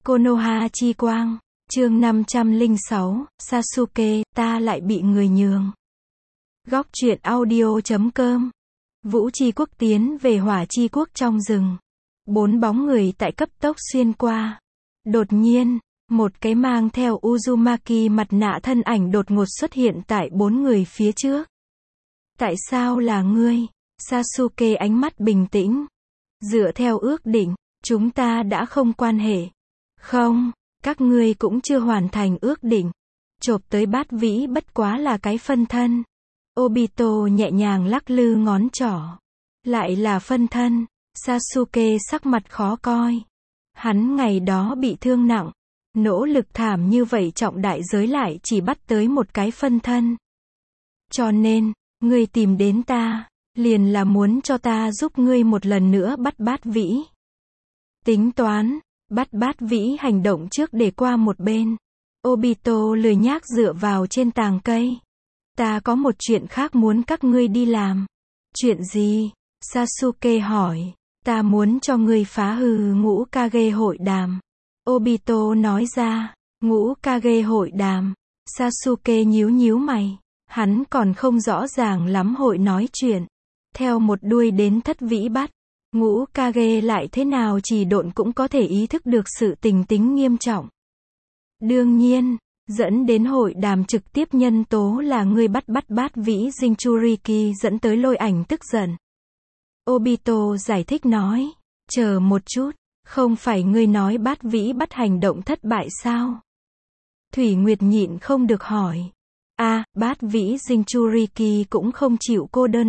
Konoha chi quang, chương 506, Sasuke, ta lại bị người nhường. Góc truyện audio.com. Vũ Chi Quốc tiến về Hỏa Chi Quốc trong rừng. 4 bóng người tại cấp tốc xuyên qua. Đột nhiên, một cái mang theo Uzumaki mặt nạ thân ảnh đột ngột xuất hiện tại 4 người phía trước. Tại sao là ngươi? Sasuke ánh mắt bình tĩnh. Dựa theo ước định, chúng ta đã không quan hệ. Không, các ngươi cũng chưa hoàn thành ước định. Chộp tới bát vĩ bất quá là cái phân thân. Obito nhẹ nhàng lắc lư ngón trỏ. Lại là phân thân. Sasuke sắc mặt khó coi. Hắn ngày đó bị thương nặng. Nỗ lực thảm như vậy trọng đại giới lại chỉ bắt tới một cái phân thân. Cho nên, ngươi tìm đến ta, liền là muốn cho ta giúp ngươi một lần nữa bắt bát vĩ. Tính toán, bắt bát vĩ hành động trước để qua một bên. Obito lười nhác dựa vào trên tàng cây. Ta có một chuyện khác muốn các ngươi đi làm. Chuyện gì? Sasuke hỏi. Ta muốn cho ngươi phá hư ngũ Kage hội đàm. Obito nói ra. Ngũ Kage hội đàm. Sasuke nhíu nhíu mày. Hắn còn không rõ ràng lắm hội nói chuyện. Theo một đuôi đến thất vĩ bắt. Ngũ Kage lại thế nào chỉ độn cũng có thể ý thức được sự tình tính nghiêm trọng. Đương nhiên, dẫn đến hội đàm trực tiếp nhân tố là ngươi bắt bát vĩ Jinchuriki dẫn tới Lôi Ảnh tức giận. Obito giải thích nói, chờ một chút, không phải ngươi nói bát vĩ bắt hành động thất bại sao? Thủy Nguyệt nhịn không được hỏi. Bát vĩ Jinchuriki cũng không chịu cô đơn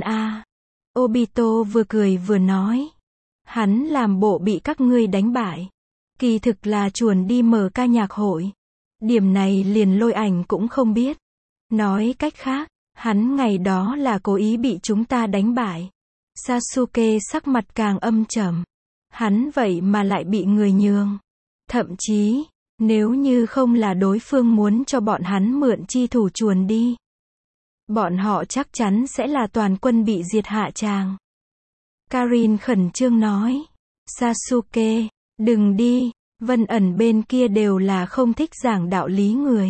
Obito vừa cười vừa nói. Hắn làm bộ bị các ngươi đánh bại. Kỳ thực là chuồn đi mở ca nhạc hội. Điểm này liền Lôi Ảnh cũng không biết. Nói cách khác, hắn ngày đó là cố ý bị chúng ta đánh bại. Sasuke sắc mặt càng âm trầm. Hắn vậy mà lại bị người nhường. Thậm chí, nếu như không là đối phương muốn cho bọn hắn mượn chi thủ chuồn đi, bọn họ chắc chắn sẽ là toàn quân bị diệt hạ tràng. Karin khẩn trương nói. Sasuke, đừng đi, Vân Ẩn bên kia đều là không thích giảng đạo lý người.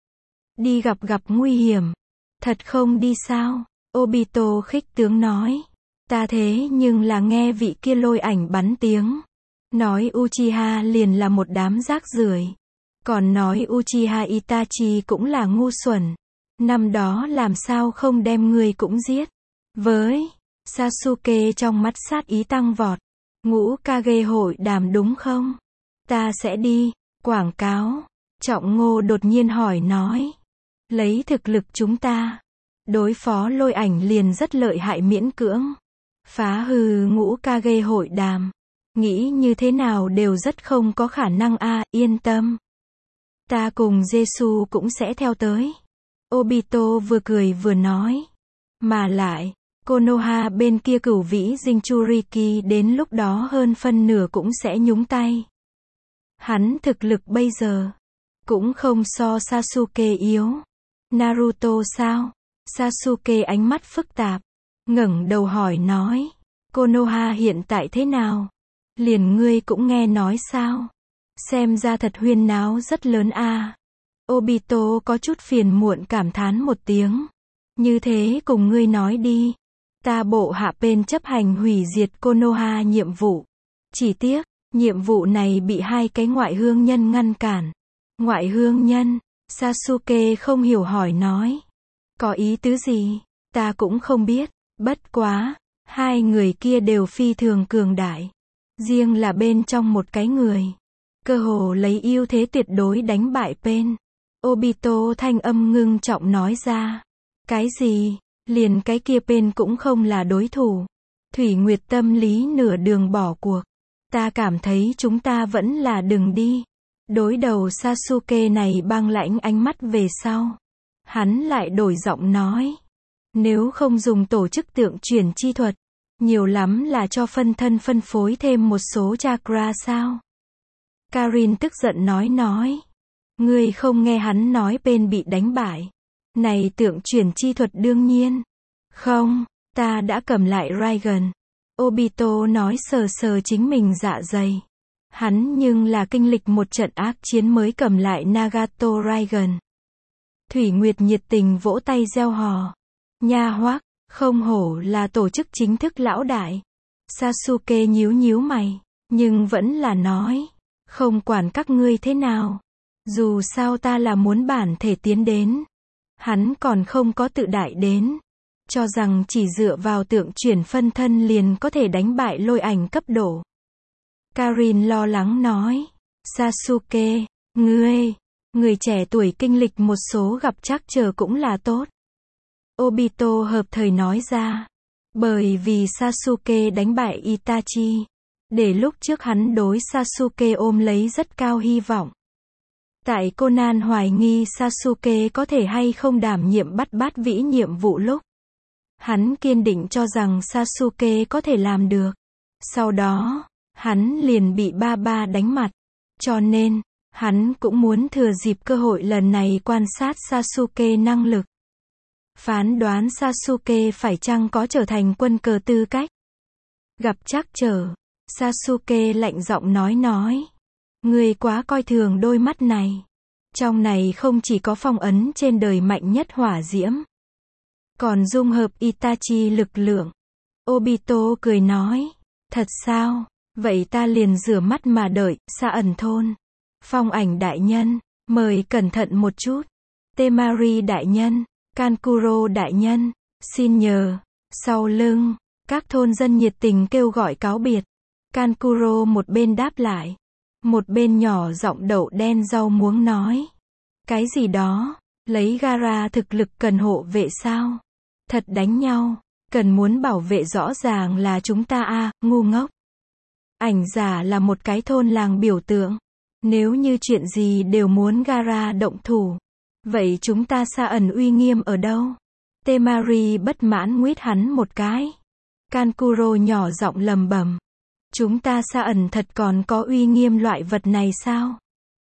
Đi gặp nguy hiểm. Thật không đi sao? Obito khích tướng nói. Ta thế nhưng là nghe vị kia Lôi Ảnh bắn tiếng. Nói Uchiha liền là một đám rác rưởi. Còn nói Uchiha Itachi cũng là ngu xuẩn. Năm đó làm sao không đem người cũng giết. Với Sasuke trong mắt sát ý tăng vọt. Ngũ Kage hội đàm đúng không? Ta sẽ đi. Quảng cáo. Trọng Ngô đột nhiên hỏi nói. Lấy thực lực chúng ta, đối phó Lôi Ảnh liền rất lợi hại miễn cưỡng. Phá hư ngũ Kage hội đàm. Nghĩ như thế nào đều rất không có khả năng yên tâm. Ta cùng Jesu cũng sẽ theo tới. Obito vừa cười vừa nói. Mà lại, Konoha bên kia cửu vĩ Jinchuriki đến lúc đó hơn phân nửa cũng sẽ nhúng tay. Hắn thực lực bây giờ cũng không so Sasuke yếu. Naruto sao? Sasuke ánh mắt phức tạp, ngẩng đầu hỏi nói. Konoha hiện tại thế nào? Liền ngươi cũng nghe nói sao? Xem ra thật huyên náo rất lớn Obito có chút phiền muộn cảm thán một tiếng. Như thế cùng ngươi nói đi. Ta bộ hạ bên chấp hành hủy diệt Konoha nhiệm vụ. Chỉ tiếc, nhiệm vụ này bị 2 cái ngoại hương nhân ngăn cản. Ngoại hương nhân? Sasuke không hiểu hỏi nói. Có ý tứ gì? Ta cũng không biết. Bất quá, 2 người kia đều phi thường cường đại. Riêng là bên trong một cái người, cơ hồ lấy ưu thế tuyệt đối đánh bại Pen. Obito thanh âm ngưng trọng nói ra. Cái gì? Liền cái kia Pen cũng không là đối thủ. Thủy Nguyệt tâm lý nửa đường bỏ cuộc. Ta cảm thấy chúng ta vẫn là đừng đi. Đối đầu Sasuke này băng lãnh ánh mắt về sau. Hắn lại đổi giọng nói. Nếu không dùng tổ chức tượng chuyển chi thuật, nhiều lắm là cho phân thân phân phối thêm một số chakra sao? Karin tức giận nói. Ngươi không nghe hắn nói bên bị đánh bại. Này tượng chuyển chi thuật đương nhiên. Không, ta đã cầm lại Raigan. Obito nói sờ sờ chính mình dạ dày. Hắn nhưng là kinh lịch một trận ác chiến mới cầm lại Nagato Raigan. Thủy Nguyệt nhiệt tình vỗ tay reo hò. Nha hoác, không hổ là tổ chức chính thức lão đại. Sasuke nhíu nhíu mày, nhưng vẫn là nói, không quản các ngươi thế nào. Dù sao ta là muốn bản thể tiến đến. Hắn còn không có tự đại đến. Cho rằng chỉ dựa vào tượng chuyển phân thân liền có thể đánh bại lôi ảnh cấp độ. Karin lo lắng nói, Sasuke, người trẻ tuổi kinh lịch một số gặp trắc trở cũng là tốt. Obito hợp thời nói ra, bởi vì Sasuke đánh bại Itachi, để lúc trước hắn đối Sasuke ôm lấy rất cao hy vọng. Tại Conan hoài nghi Sasuke có thể hay không đảm nhiệm bắt bát vĩ nhiệm vụ lúc, hắn kiên định cho rằng Sasuke có thể làm được. Sau đó, hắn liền bị ba đánh mặt. Cho nên, hắn cũng muốn thừa dịp cơ hội lần này quan sát Sasuke năng lực. Phán đoán Sasuke phải chăng có trở thành quân cờ tư cách. Gặp trắc trở, Sasuke lạnh giọng nói. Ngươi quá coi thường đôi mắt này. Trong này không chỉ có phong ấn trên đời mạnh nhất hỏa diễm, còn dung hợp Itachi lực lượng. Obito cười nói, thật sao? Vậy ta liền rửa mắt mà đợi. Sa ẩn thôn. Phong ảnh đại nhân, mời cẩn thận một chút. Temari đại nhân, Kankuro đại nhân, xin nhờ. Sau lưng, các thôn dân nhiệt tình kêu gọi cáo biệt. Kankuro một bên đáp lại, một bên nhỏ giọng đậu đen rau muống nói. Cái gì đó, lấy Gaara thực lực cần hộ vệ sao? Thật đánh nhau, cần muốn bảo vệ rõ ràng là chúng ta a, ngu ngốc. Ảnh giả là một cái thôn làng biểu tượng. Nếu như chuyện gì đều muốn Gaara động thủ, vậy chúng ta Sa ẩn uy nghiêm ở đâu? Temari bất mãn nguyết hắn một cái. Kankuro nhỏ giọng lầm bầm. Chúng ta Sa ẩn thật còn có uy nghiêm loại vật này sao?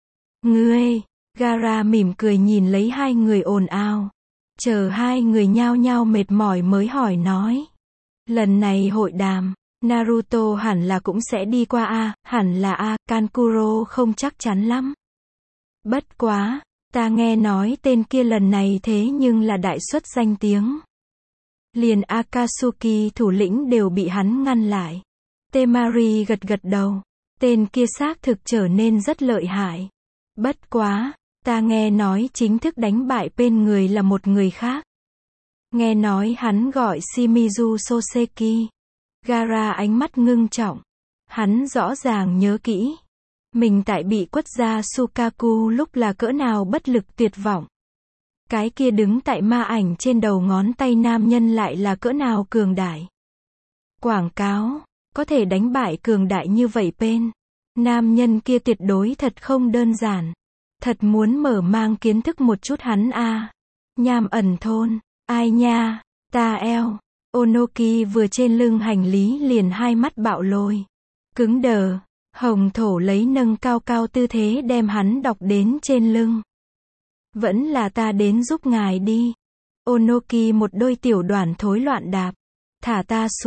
Ngươi, Gaara mỉm cười nhìn lấy hai người ồn ào. Chờ hai người nhao nhao mệt mỏi mới hỏi nói. Lần này hội đàm, Naruto hẳn là cũng sẽ đi qua a, hẳn là a, Kankuro không chắc chắn lắm. Bất quá, ta nghe nói tên kia lần này thế nhưng là đại xuất danh tiếng. Liền Akatsuki thủ lĩnh đều bị hắn ngăn lại. Temari gật gật đầu. Tên kia xác thực trở nên rất lợi hại. Bất quá, ta nghe nói chính thức đánh bại bên người là một người khác. Nghe nói hắn gọi Shimizu Soseki. Gaara ánh mắt ngưng trọng. Hắn rõ ràng nhớ kỹ. Mình tại bị quất ra Sukaku lúc là cỡ nào bất lực tuyệt vọng. Cái kia đứng tại ma ảnh trên đầu ngón tay nam nhân lại là cỡ nào cường đại. Quảng cáo, có thể đánh bại cường đại như vậy bên. Nam nhân kia tuyệt đối thật không đơn giản. Thật muốn mở mang kiến thức một chút hắn a. Nham ẩn thôn, ai nha, ta eo. Onoki vừa trên lưng hành lý liền hai mắt bạo lồi. Cứng đờ, hồng thổ lấy nâng cao cao tư thế đem hắn đọc đến trên lưng. Vẫn là ta đến giúp ngài đi. Onoki một đôi tiểu đoàn thối loạn đạp. Thả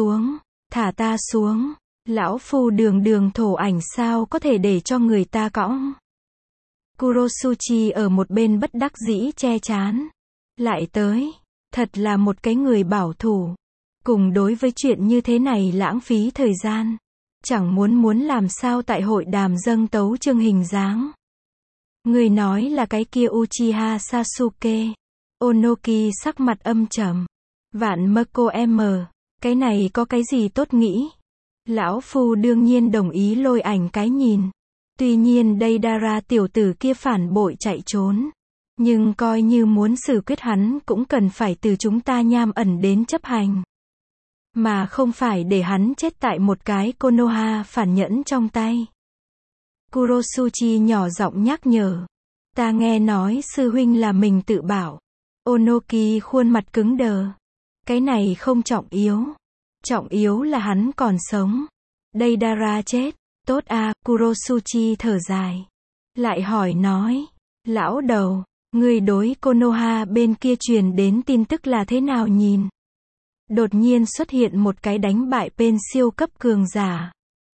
ta xuống. Lão phu đường thổ ảnh sao có thể để cho người ta cõng. Kurosuchi ở một bên bất đắc dĩ che chán. Lại tới, thật là một cái người bảo thủ. Cùng đối với chuyện như thế này lãng phí thời gian. Chẳng muốn làm sao tại hội đàm dâng tấu chương hình dáng. Người nói là cái kia Uchiha Sasuke. Onoki sắc mặt âm trầm. Vạn Mako M. Cái này có cái gì tốt nghĩ. Lão phu đương nhiên đồng ý lôi ảnh cái nhìn. Tuy nhiên đây Dara tiểu tử kia phản bội chạy trốn. Nhưng coi như muốn xử quyết hắn cũng cần phải từ chúng ta Nham ẩn đến chấp hành. Mà không phải để hắn chết tại một cái Konoha phản nhẫn trong tay. Kurosuchi nhỏ giọng nhắc nhở. Ta nghe nói sư huynh là mình tự bảo. Onoki khuôn mặt cứng đờ. Cái này không trọng yếu. Trọng yếu là hắn còn sống. Đây Dara chết. Tốt a, Kurosuchi thở dài. Lại hỏi nói. Lão đầu, người đối Konoha bên kia truyền đến tin tức là thế nào nhìn? Đột nhiên xuất hiện một cái đánh bại bên siêu cấp cường giả.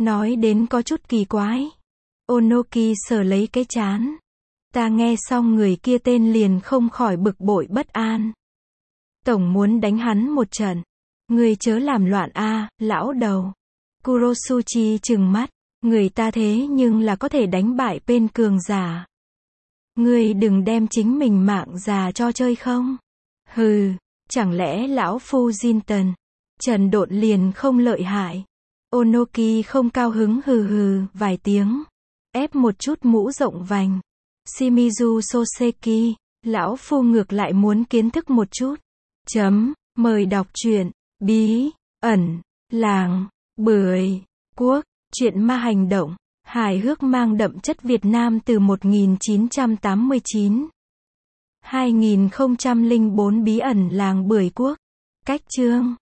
Nói đến có chút kỳ quái. Onoki sờ lấy cái trán. Ta nghe xong người kia tên liền không khỏi bực bội bất an. Tổng muốn đánh hắn một trận. Ngươi chớ làm loạn a, lão đầu. Kurosuchi trừng mắt. Người ta thế nhưng là có thể đánh bại bên cường giả. Ngươi đừng đem chính mình mạng già cho chơi không? Hừ, chẳng lẽ lão phu Jinten, Trần Độn liền không lợi hại? Onoki không cao hứng hừ hừ vài tiếng. Ép một chút mũ rộng vành. Shimizu Soseki, lão phu ngược lại muốn kiến thức một chút. Mời đọc truyện, bí, ẩn, làng, bưởi, quốc, truyện ma hành động, hài hước mang đậm chất Việt Nam từ 1989. 2004 bí ẩn làng bưởi quốc. Cách chương.